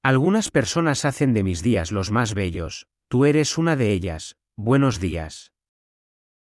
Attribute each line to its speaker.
Speaker 1: Algunas personas hacen de mis días los más bellos, tú eres una de ellas. Buenos días.